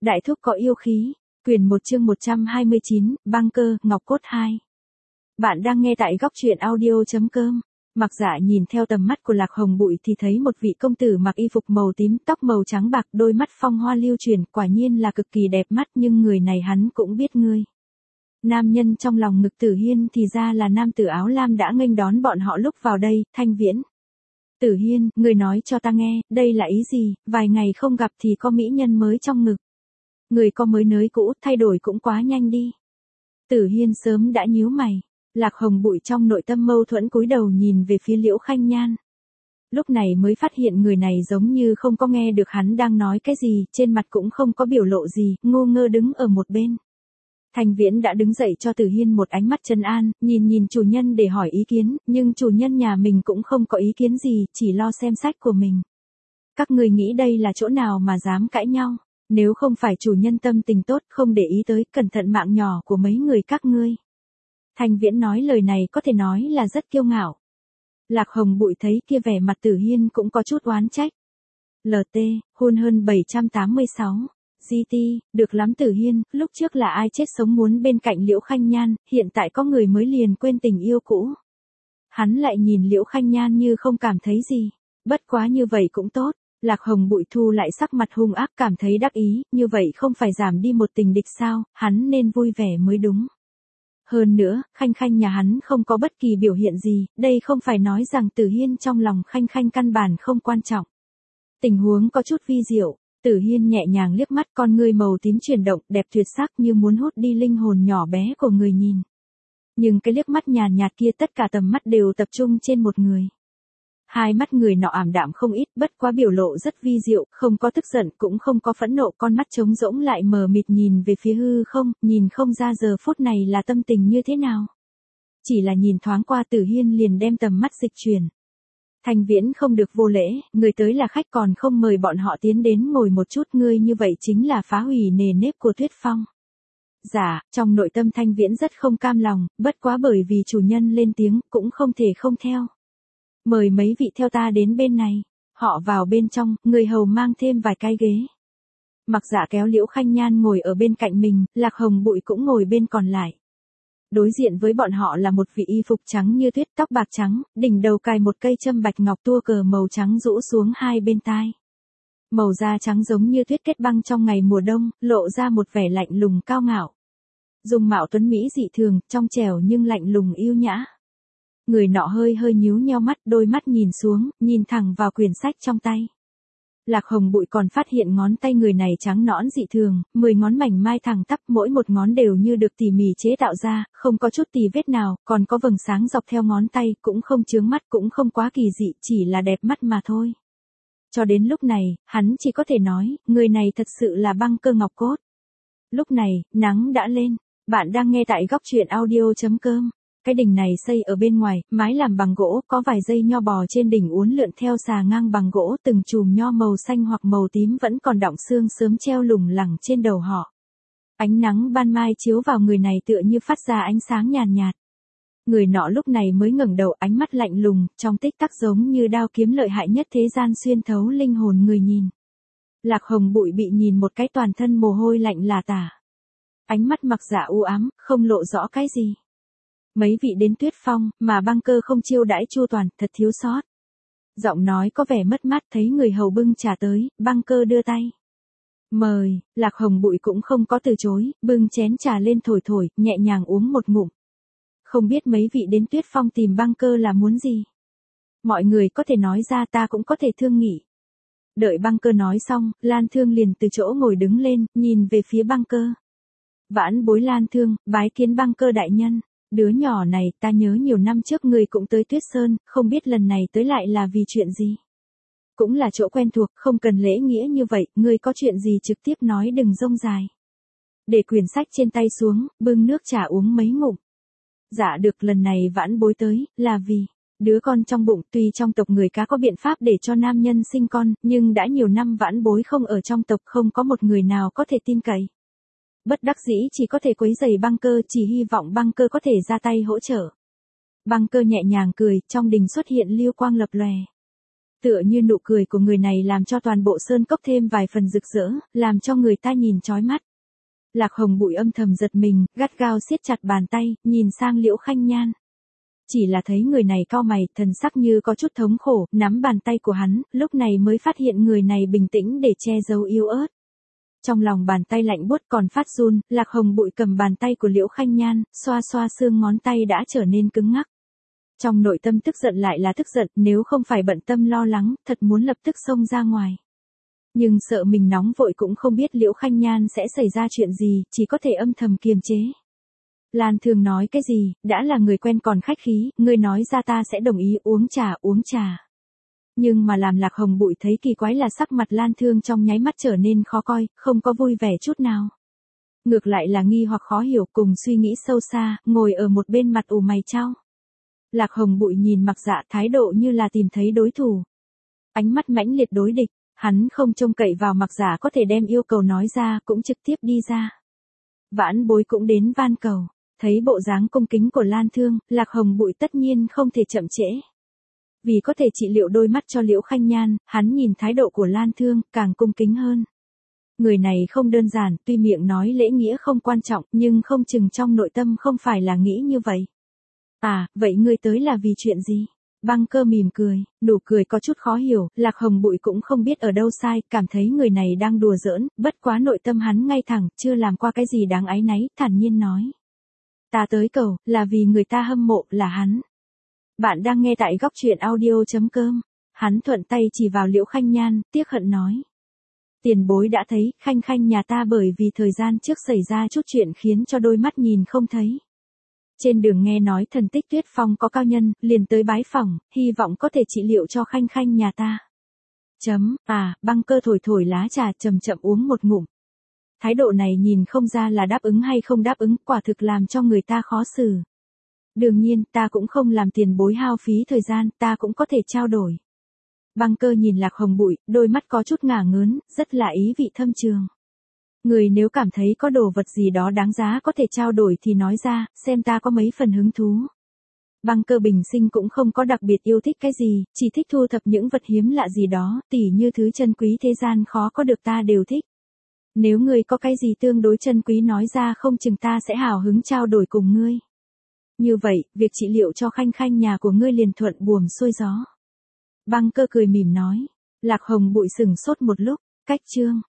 Đại thúc có yêu khí. Quyền 1 chương 129, băng cơ, ngọc cốt 2. Bạn đang nghe tại góc truyện audio.com. Mặc Dạ nhìn theo tầm mắt của Lạc Hồng Bụi thì thấy một vị công tử mặc y phục màu tím, tóc màu trắng bạc, đôi mắt phong hoa lưu chuyển, quả nhiên là cực kỳ đẹp mắt, nhưng người này hắn cũng biết ngươi. Nam nhân trong lòng ngực Tử Hiên thì ra là nam tử áo lam đã nghênh đón bọn họ lúc vào đây, Thanh Viễn. Tử Hiên, người nói cho ta nghe, đây là ý gì, vài ngày không gặp thì có mỹ nhân mới trong ngực. Người có mới nới cũ, thay đổi cũng quá nhanh đi. Tử Hiên sớm đã nhíu mày. Lạc Hồng Bụi trong nội tâm mâu thuẫn cúi đầu nhìn về phía Liễu Khanh Nhan. Lúc này mới phát hiện người này giống như không có nghe được hắn đang nói cái gì, trên mặt cũng không có biểu lộ gì, ngu ngơ đứng ở một bên. Thanh Viễn đã đứng dậy cho Tử Hiên một ánh mắt trấn an, nhìn chủ nhân để hỏi ý kiến, nhưng chủ nhân nhà mình cũng không có ý kiến gì, chỉ lo xem sách của mình. Các người nghĩ đây là chỗ nào mà dám cãi nhau, nếu không phải chủ nhân tâm tình tốt không để ý tới, cẩn thận mạng nhỏ của mấy người các ngươi. Thanh Viễn nói lời này có thể nói là rất kiêu ngạo. Lạc Hồng Bụi thấy kia vẻ mặt Tử Hiên cũng có chút oán trách. LT, hôn hơn 786. GT, được lắm Tử Hiên, lúc trước là ai chết sống muốn bên cạnh Liễu Khanh Nhan, hiện tại có người mới liền quên tình yêu cũ. Hắn lại nhìn Liễu Khanh Nhan như không cảm thấy gì. Bất quá như vậy cũng tốt. Lạc Hồng Bụi thu lại sắc mặt hung ác, cảm thấy đắc ý, như vậy không phải giảm đi một tình địch sao, hắn nên vui vẻ mới đúng. Hơn nữa, Khanh Khanh nhà hắn không có bất kỳ biểu hiện gì, đây không phải nói rằng Tử Hiên trong lòng Khanh Khanh căn bản không quan trọng. Tình huống có chút vi diệu, Tử Hiên nhẹ nhàng liếc mắt, con ngươi màu tím chuyển động, đẹp tuyệt sắc như muốn hút đi linh hồn nhỏ bé của người nhìn. Nhưng cái liếc mắt nhàn nhạt kia tất cả tầm mắt đều tập trung trên một người. Hai mắt người nọ ảm đạm không ít, bất quá biểu lộ rất vi diệu, không có tức giận cũng không có phẫn nộ, con mắt trống rỗng lại mờ mịt nhìn về phía hư không, nhìn không ra giờ phút này là tâm tình như thế nào. Chỉ là nhìn thoáng qua Tử Hiên liền đem tầm mắt dịch chuyển. Thanh Viễn không được vô lễ, người tới là khách còn không mời bọn họ tiến đến ngồi một chút, ngươi như vậy chính là phá hủy nề nếp của Tuyết Phong. Dạ, trong nội tâm Thanh Viễn rất không cam lòng, bất quá bởi vì chủ nhân lên tiếng cũng không thể không theo. Mời mấy vị theo ta đến bên này. Họ vào bên trong, người hầu mang thêm vài cái ghế. Mặc Dạ kéo Liễu Khanh Nhan ngồi ở bên cạnh mình, Lạc Hồng Bụi cũng ngồi bên còn lại. Đối diện với bọn họ là một vị y phục trắng như tuyết, tóc bạc trắng, đỉnh đầu cài một cây châm bạch ngọc tua cờ màu trắng rũ xuống hai bên tai. Màu da trắng giống như tuyết kết băng trong ngày mùa đông, lộ ra một vẻ lạnh lùng cao ngạo. Dung mạo tuấn mỹ dị thường, trong trẻo nhưng lạnh lùng yêu nhã. Người nọ hơi nhíu nheo mắt, đôi mắt nhìn xuống, nhìn thẳng vào quyển sách trong tay. Lạc Hồng Bụi còn phát hiện ngón tay người này trắng nõn dị thường, 10 ngón mảnh mai thẳng tắp, mỗi một ngón đều như được tỉ mỉ chế tạo ra, không có chút tì vết nào, còn có vầng sáng dọc theo ngón tay, cũng không chướng mắt, cũng không quá kỳ dị, chỉ là đẹp mắt mà thôi. Cho đến lúc này, hắn chỉ có thể nói, người này thật sự là băng cơ ngọc cốt. Lúc này, nắng đã lên, bạn đang nghe tại góc truyện audio.com. Cái đỉnh này xây ở bên ngoài, mái làm bằng gỗ, có vài dây nho bò trên đỉnh uốn lượn theo xà ngang bằng gỗ, từng chùm nho màu xanh hoặc màu tím vẫn còn đọng xương sớm treo lủng lẳng trên đầu họ. Ánh nắng ban mai chiếu vào người này tựa như phát ra ánh sáng nhàn nhạt. Người nọ lúc này mới ngẩng đầu, ánh mắt lạnh lùng, trong tích tắc giống như đao kiếm lợi hại nhất thế gian xuyên thấu linh hồn người nhìn. Lạc Hồng Bụi bị nhìn một cái toàn thân mồ hôi lạnh là tả. Ánh mắt Mặc Dạ u ám, không lộ rõ cái gì. Mấy vị đến Tuyết Phong, mà băng cơ không chiêu đãi chu toàn, thật thiếu sót. Giọng nói có vẻ mất mát, thấy người hầu bưng trà tới, băng cơ đưa tay. Mời, Lạc Hồng Bụi cũng không có từ chối, bưng chén trà lên thổi, nhẹ nhàng uống một ngụm. Không biết mấy vị đến Tuyết Phong tìm băng cơ là muốn gì? Mọi người có thể nói ra, ta cũng có thể thương nghị. Đợi băng cơ nói xong, Lan Thương liền từ chỗ ngồi đứng lên, nhìn về phía băng cơ. Vãn bối Lan Thương, bái kiến băng cơ đại nhân. Đứa nhỏ này, ta nhớ nhiều năm trước ngươi cũng tới Tuyết Sơn, không biết lần này tới lại là vì chuyện gì. Cũng là chỗ quen thuộc, không cần lễ nghĩa như vậy, ngươi có chuyện gì trực tiếp nói đừng rông dài. Để quyển sách trên tay xuống, bưng nước trà uống mấy ngụm. Dạ được, lần này vãn bối tới, là vì đứa con trong bụng, tuy trong tộc người cá có biện pháp để cho nam nhân sinh con, nhưng đã nhiều năm vãn bối không ở trong tộc, không có một người nào có thể tin cậy. Bất đắc dĩ chỉ có thể quấy rầy băng cơ, chỉ hy vọng băng cơ có thể ra tay hỗ trợ. Băng cơ nhẹ nhàng cười, trong đình xuất hiện lưu quang lập lòe. Tựa như nụ cười của người này làm cho toàn bộ sơn cốc thêm vài phần rực rỡ, làm cho người ta nhìn chói mắt. Lạc Hồng Bụi âm thầm giật mình, gắt gao siết chặt bàn tay, nhìn sang Liễu Khanh Nhan. Chỉ là thấy người này cau mày, thần sắc như có chút thống khổ, nắm bàn tay của hắn, lúc này mới phát hiện người này bình tĩnh để che giấu yếu ớt. Trong lòng bàn tay lạnh buốt còn phát run, Lạc Hồng Bụi cầm bàn tay của Liễu Khanh Nhan, xoa xoa xương ngón tay đã trở nên cứng ngắc. Trong nội tâm tức giận lại là tức giận, nếu không phải bận tâm lo lắng, thật muốn lập tức xông ra ngoài. Nhưng sợ mình nóng vội cũng không biết Liễu Khanh Nhan sẽ xảy ra chuyện gì, chỉ có thể âm thầm kiềm chế. Lan Thương nói cái gì, đã là người quen còn khách khí, ngươi nói ra ta sẽ đồng ý uống trà. Nhưng mà làm Lạc Hồng Bụi thấy kỳ quái là sắc mặt Lan Thương trong nháy mắt trở nên khó coi, không có vui vẻ chút nào. Ngược lại là nghi hoặc khó hiểu cùng suy nghĩ sâu xa, ngồi ở một bên mặt ủ mày chau. Lạc Hồng Bụi nhìn Mặc Dạ thái độ như là tìm thấy đối thủ. Ánh mắt mãnh liệt đối địch, hắn không trông cậy vào Mặc Dạ có thể đem yêu cầu nói ra, cũng trực tiếp đi ra. Vãn Bối cũng đến van cầu, thấy bộ dáng cung kính của Lan Thương, Lạc Hồng Bụi tất nhiên không thể chậm trễ. Vì có thể trị liệu đôi mắt cho Liễu Khanh Nhan, hắn nhìn thái độ của Lan Thương, càng cung kính hơn. Người này không đơn giản, tuy miệng nói lễ nghĩa không quan trọng, nhưng không chừng trong nội tâm không phải là nghĩ như vậy. À, vậy ngươi tới là vì chuyện gì? Băng Cơ mỉm cười, nụ cười có chút khó hiểu, Lạc Hồng Bụi cũng không biết ở đâu sai, cảm thấy người này đang đùa giỡn, bất quá nội tâm hắn ngay thẳng, chưa làm qua cái gì đáng áy náy, thản nhiên nói. Ta tới cầu, là vì người ta hâm mộ, là hắn. Bạn đang nghe tại góc truyện audio.com. Hắn thuận tay chỉ vào Liễu Khanh Nhan, tiếc hận nói. Tiền bối đã thấy, Khanh Khanh nhà ta bởi vì thời gian trước xảy ra chút chuyện khiến cho đôi mắt nhìn không thấy. Trên đường nghe nói thần tích Tuyết Phong có cao nhân, liền tới bái phỏng, hy vọng có thể trị liệu cho Khanh Khanh nhà ta. Băng Cơ thổi thổi lá trà chậm chậm uống một ngụm. Thái độ này nhìn không ra là đáp ứng hay không đáp ứng, quả thực làm cho người ta khó xử. Đương nhiên, ta cũng không làm tiền bối hao phí thời gian, ta cũng có thể trao đổi. Băng Cơ nhìn Lạc Hồng Bụi, đôi mắt có chút ngả ngớn, rất là ý vị thâm trường. Người nếu cảm thấy có đồ vật gì đó đáng giá có thể trao đổi thì nói ra, xem ta có mấy phần hứng thú. Băng Cơ bình sinh cũng không có đặc biệt yêu thích cái gì, chỉ thích thu thập những vật hiếm lạ gì đó, tỉ như thứ chân quý thế gian khó có được ta đều thích. Nếu ngươi có cái gì tương đối chân quý nói ra không chừng ta sẽ hào hứng trao đổi cùng ngươi. Như vậy, việc trị liệu cho Khanh Khanh nhà của ngươi liền thuận buồm xuôi gió. Băng Cơ cười mỉm nói. Lạc Hồng Bụi sừng sốt một lúc, cách chương.